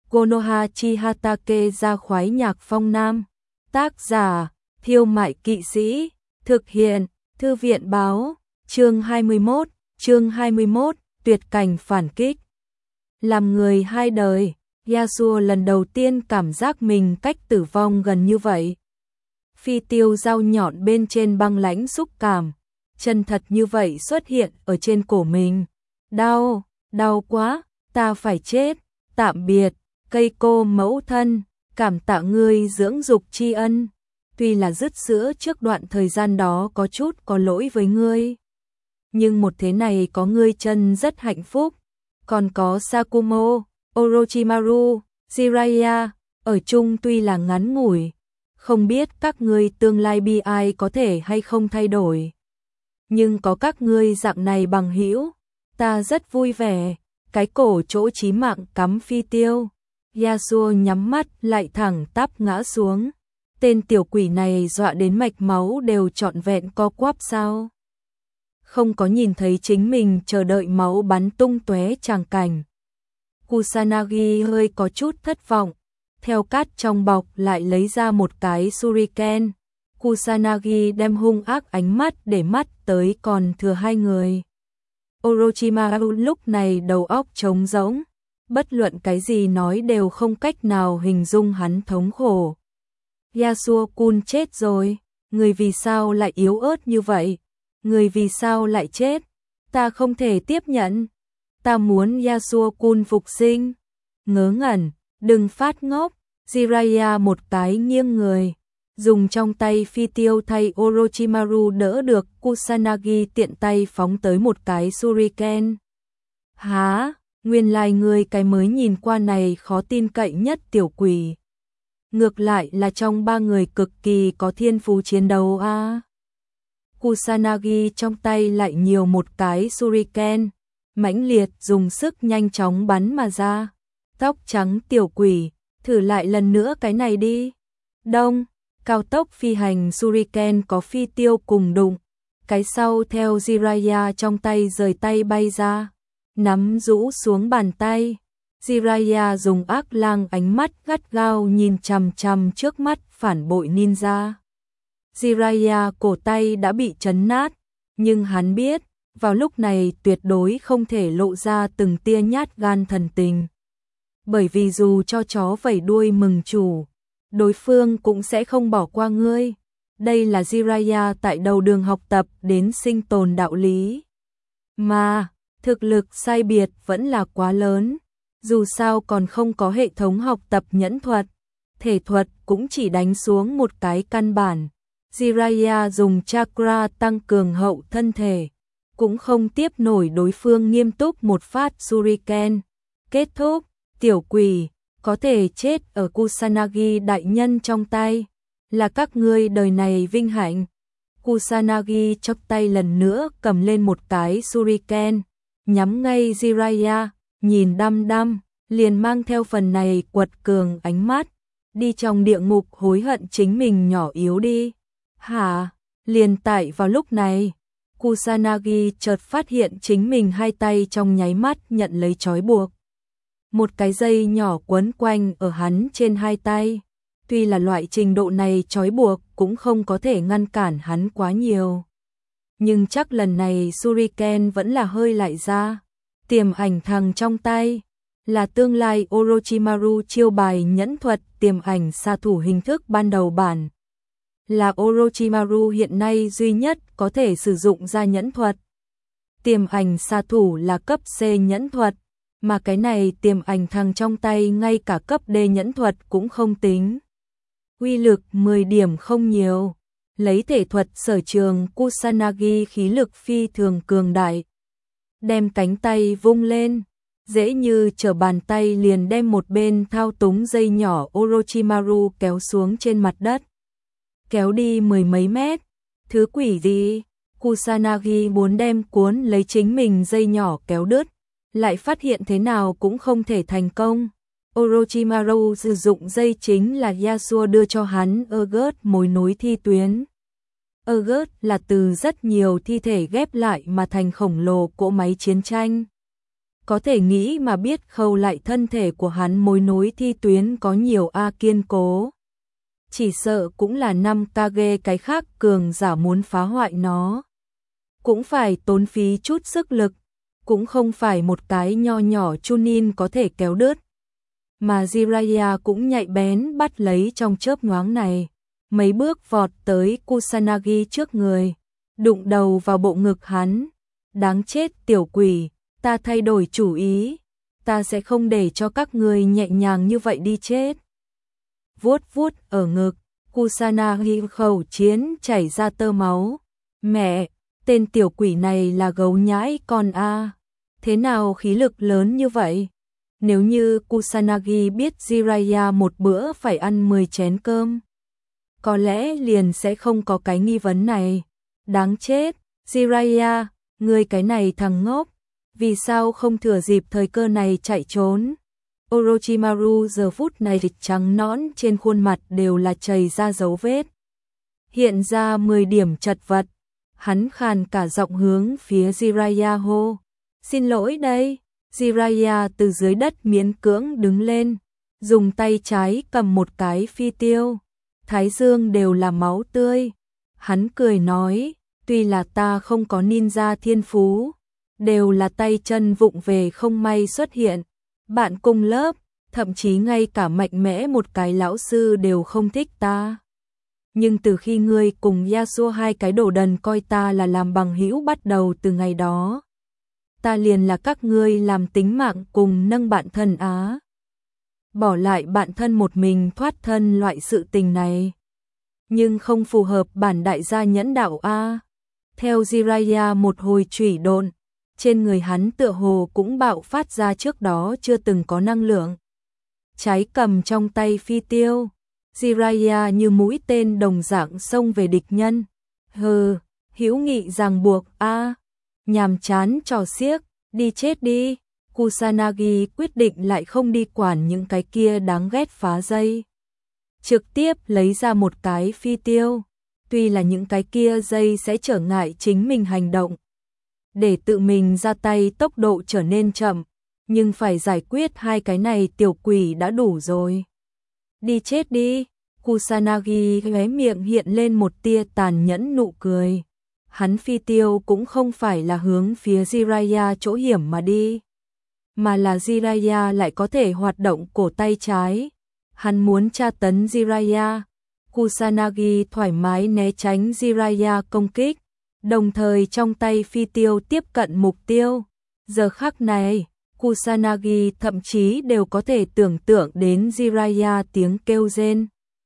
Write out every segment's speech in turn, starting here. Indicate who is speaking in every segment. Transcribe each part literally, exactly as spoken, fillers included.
Speaker 1: Konoha Chihatake ra khoái nhạc phong nam. Tác giả, Thiêu Mại Kỵ Sĩ. Thực hiện, Thư viện báo. Chương hai mươi mốt, chương hai mươi mốt, tuyệt cảnh phản kích. Làm người hai đời, Yasuo lần đầu tiên cảm giác mình cách tử vong gần như vậy. Phi tiêu dao nhọn bên trên băng lãnh xúc cảm, chân thật như vậy xuất hiện ở trên cổ mình. Đau, đau quá, ta phải chết, tạm biệt, cây cô mẫu thân, cảm tạ ngươi dưỡng dục tri ân. Tuy là dứt sữa trước đoạn thời gian đó có chút có lỗi với ngươi, nhưng một thế này có ngươi chân rất hạnh phúc. Còn có Sakumo, Orochimaru, Jiraiya, ở chung tuy là ngắn ngủi, không biết các ngươi tương lai bi ai có thể hay không thay đổi. Nhưng có các ngươi dạng này bằng hữu, ta rất vui vẻ. Cái cổ chỗ chí mạng cắm phi tiêu. Yasuo nhắm mắt lại thẳng tắp ngã xuống. Tên tiểu quỷ này dọa đến mạch máu đều trọn vẹn co quắp sao? Không có nhìn thấy chính mình chờ đợi máu bắn tung tóe tràng cảnh. Kusanagi hơi có chút thất vọng, theo cát trong bọc lại lấy ra một cái shuriken. Kusanagi đem hung ác ánh mắt để mắt tới còn thừa hai người. Orochimaru lúc này đầu óc trống rỗng, bất luận cái gì nói đều không cách nào hình dung hắn thống khổ. Yasuo-kun chết rồi, người vì sao lại yếu ớt như vậy? Người vì sao lại chết? Ta không thể tiếp nhận. Ta muốn Yasuo-kun phục sinh. Ngớ ngẩn, đừng phát ngốc. Jiraiya một cái nghiêng người, dùng trong tay phi tiêu thay Orochimaru đỡ được. Kusanagi tiện tay phóng tới một cái shuriken. Hả? Nguyên lai người cái mới nhìn qua này khó tin cậy nhất tiểu quỷ. Ngược lại là trong ba người cực kỳ có thiên phú chiến đấu a. À? Kusanagi trong tay lại nhiều một cái shuriken, mãnh liệt dùng sức nhanh chóng bắn mà ra. Tóc trắng tiểu quỷ, thử lại lần nữa cái này đi. Đông, cao tốc phi hành shuriken có phi tiêu cùng đụng. Cái sau theo Jiraiya trong tay rời tay bay ra, nắm rũ xuống bàn tay. Jiraiya dùng ác lang ánh mắt gắt gao nhìn chằm chằm trước mắt phản bội ninja. Jiraiya cổ tay đã bị chấn nát, nhưng hắn biết, vào lúc này tuyệt đối không thể lộ ra từng tia nhát gan thần tình. Bởi vì dù cho chó vẩy đuôi mừng chủ, đối phương cũng sẽ không bỏ qua ngươi. Đây là Jiraiya tại đầu đường học tập đến sinh tồn đạo lý. Mà, thực lực sai biệt vẫn là quá lớn. Dù sao còn không có hệ thống học tập nhẫn thuật, thể thuật cũng chỉ đánh xuống một cái căn bản. Jiraiya dùng chakra tăng cường hậu thân thể, cũng không tiếp nổi đối phương nghiêm túc một phát shuriken. Kết thúc, tiểu quỷ, có thể chết ở Kusanagi đại nhân trong tay, là các ngươi đời này vinh hạnh. Kusanagi chốc tay lần nữa cầm lên một cái shuriken, nhắm ngay Jiraiya, nhìn đăm đăm, liền mang theo phần này quật cường ánh mắt, đi trong địa ngục hối hận chính mình nhỏ yếu đi. Hả? Liền tại vào lúc này, Kusanagi chợt phát hiện chính mình hai tay trong nháy mắt nhận lấy trói buộc. Một cái dây nhỏ quấn quanh ở hắn trên hai tay. Tuy là loại trình độ này trói buộc cũng không có thể ngăn cản hắn quá nhiều. Nhưng chắc lần này shuriken vẫn là hơi lại ra. Tiềm ảnh thằng trong tay là tương lai Orochimaru chiêu bài nhẫn thuật tiềm ảnh xạ thủ hình thức ban đầu bản. Là Orochimaru hiện nay duy nhất có thể sử dụng ra nhẫn thuật. Tiềm ảnh xạ thủ là cấp C nhẫn thuật, mà cái này tiềm ảnh thằng trong tay ngay cả cấp D nhẫn thuật cũng không tính. Uy lực mười điểm không nhiều. Lấy thể thuật sở trường Kusanagi khí lực phi thường cường đại. Đem cánh tay vung lên, dễ như trở bàn tay liền đem một bên thao túng dây nhỏ Orochimaru kéo xuống trên mặt đất. Kéo đi mười mấy mét, thứ quỷ gì? Kusanagi muốn đem cuốn lấy chính mình dây nhỏ kéo đứt, lại phát hiện thế nào cũng không thể thành công. Orochimaru sử dụng dây chính là Yasuo đưa cho hắn Ergot mối nối thi tuyến. Ergot là từ rất nhiều thi thể ghép lại mà thành khổng lồ cỗ máy chiến tranh. Có thể nghĩ mà biết khâu lại thân thể của hắn mối nối thi tuyến có nhiều A kiên cố. Chỉ sợ cũng là năm Kage cái khác cường giả muốn phá hoại nó. Cũng phải tốn phí chút sức lực, cũng không phải một cái nho nhỏ Chunin có thể kéo đứt. Mà Jiraiya cũng nhạy bén bắt lấy trong chớp nhoáng này, mấy bước vọt tới Kusanagi trước người, đụng đầu vào bộ ngực hắn. Đáng chết tiểu quỷ, ta thay đổi chủ ý, ta sẽ không để cho các ngươi nhẹ nhàng như vậy đi chết. Vuốt vuốt ở ngực, Kusanagi khẩu chiến chảy ra tơ máu. Mẹ, tên tiểu quỷ này là gấu nhãi con a. Thế nào khí lực lớn như vậy? Nếu như Kusanagi biết Jiraiya một bữa phải ăn mười chén cơm, có lẽ liền sẽ không có cái nghi vấn này. Đáng chết, Jiraiya, ngươi cái này thằng ngốc, vì sao không thừa dịp thời cơ này chạy trốn? Orochimaru giờ phút này thịt trắng nõn trên khuôn mặt đều là chảy ra dấu vết. Hiện ra mười điểm chật vật, hắn khàn cả giọng hướng phía Jiraiya hô. Xin lỗi đây. Jiraiya từ dưới đất miễn cưỡng đứng lên, dùng tay trái cầm một cái phi tiêu, thái dương đều là máu tươi. Hắn cười nói, tuy là ta không có ninja thiên phú, đều là tay chân vụng về không may xuất hiện. Bạn cùng lớp, thậm chí ngay cả mạnh mẽ một cái lão sư đều không thích ta. Nhưng từ khi ngươi cùng Yasuo hai cái đồ đần coi ta là làm bằng hữu bắt đầu từ ngày đó, ta liền là các ngươi làm tính mạng cùng nâng bạn thân á. Bỏ lại bạn thân một mình thoát thân loại sự tình này, nhưng không phù hợp bản đại gia nhẫn đạo a. Theo Jiraiya một hồi chủy độn, trên người hắn tựa hồ cũng bạo phát ra trước đó chưa từng có năng lượng. Trái cầm trong tay phi tiêu, Jiraiya như mũi tên đồng dạng xông về địch nhân. Hừ, hữu nghị ràng buộc a. Nhàm chán trò xiếc, đi chết đi. Kusanagi quyết định lại không đi quản những cái kia đáng ghét phá dây. Trực tiếp lấy ra một cái phi tiêu, tuy là những cái kia dây sẽ trở ngại chính mình hành động, để tự mình ra tay tốc độ trở nên chậm, nhưng phải giải quyết hai cái này tiểu quỷ đã đủ rồi. Đi chết đi. Kusanagi khóe miệng hiện lên một tia tàn nhẫn nụ cười. Hắn phi tiêu cũng không phải là hướng phía Jiraiya chỗ hiểm mà đi, mà là Jiraiya lại có thể hoạt động cổ tay trái. Hắn muốn tra tấn Jiraiya. Kusanagi thoải mái né tránh Jiraiya công kích, đồng thời trong tay phi tiêu tiếp cận mục tiêu. Giờ khắc này, Kusanagi thậm chí đều có thể tưởng tượng đến Jiraiya tiếng kêu rên.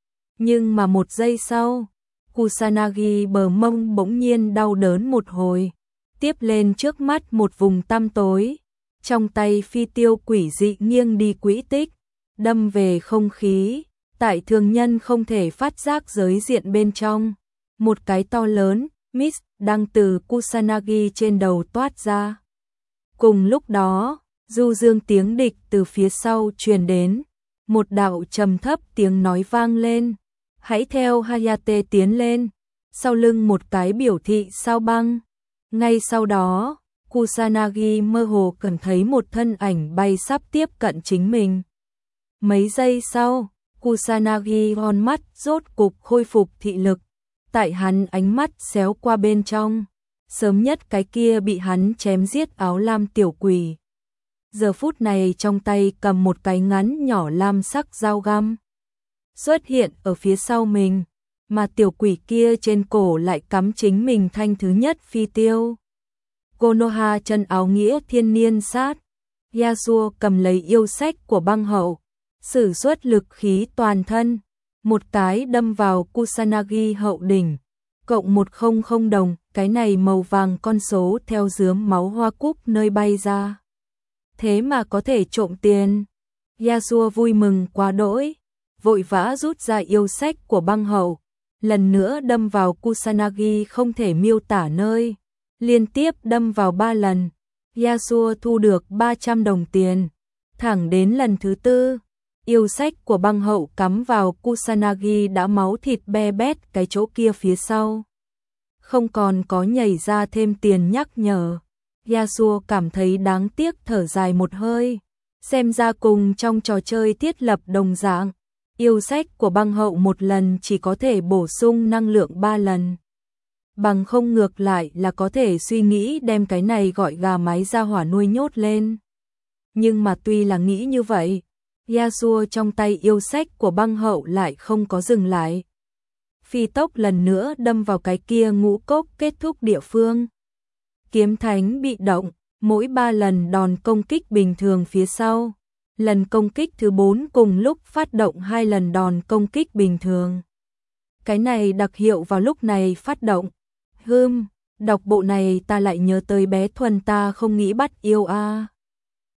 Speaker 1: Nhưng mà một giây sau, Kusanagi bờ mông bỗng nhiên đau đớn một hồi, tiếp lên trước mắt một vùng tăm tối, trong tay phi tiêu quỷ dị nghiêng đi quỹ tích, đâm về không khí, tại thường nhân không thể phát giác giới diện bên trong. Một cái to lớn, mist, đang từ Kusanagi trên đầu toát ra. Cùng lúc đó, du dương tiếng địch từ phía sau truyền đến, một đạo trầm thấp tiếng nói vang lên. Hãy theo Hayate tiến lên, sau lưng một cái biểu thị sao băng. Ngay sau đó, Kusanagi mơ hồ cảm thấy một thân ảnh bay sắp tiếp cận chính mình. Mấy giây sau, Kusanagi con mắt rốt cục khôi phục thị lực, tại hắn ánh mắt xéo qua bên trong, sớm nhất cái kia bị hắn chém giết áo lam tiểu quỷ. Giờ phút này trong tay cầm một cái ngắn nhỏ lam sắc dao găm, xuất hiện ở phía sau mình, mà tiểu quỷ kia trên cổ lại cắm chính mình thanh thứ nhất phi tiêu. Konoha chân áo nghĩa thiên niên sát, Yasuo cầm lấy yêu sách của băng hậu, sử xuất lực khí toàn thân, một cái đâm vào Kusanagi hậu đỉnh, cộng một không không đồng, cái này màu vàng con số theo dướm máu hoa cúc nơi bay ra. Thế mà có thể trộm tiền. Yasuo vui mừng quá đỗi, vội vã rút ra yêu sách của băng hậu, lần nữa đâm vào Kusanagi không thể miêu tả nơi, liên tiếp đâm vào ba lần. Yasuo thu được ba trăm đồng tiền. Thẳng đến lần thứ tư, yêu sách của băng hậu cắm vào Kusanagi đã máu thịt be bét cái chỗ kia phía sau, không còn có nhảy ra thêm tiền nhắc nhở. Yasuo cảm thấy đáng tiếc thở dài một hơi. Xem ra cùng trong trò chơi thiết lập đồng dạng, yêu sách của băng hậu một lần chỉ có thể bổ sung năng lượng ba lần. Bằng không ngược lại là có thể suy nghĩ đem cái này gọi gà mái ra hỏa nuôi nhốt lên. Nhưng mà tuy là nghĩ như vậy, Yasuo trong tay yêu sách của băng hậu lại không có dừng lại. Phi tốc lần nữa đâm vào cái kia ngũ cốc kết thúc địa phương. Kiếm thánh bị động, mỗi ba lần đòn công kích bình thường phía sau. Lần công kích thứ bốn cùng lúc phát động hai lần đòn công kích bình thường. Cái này đặc hiệu vào lúc này phát động. Hừm, đọc bộ này ta lại nhớ tới bé Thuần ta không nghĩ bắt yêu a.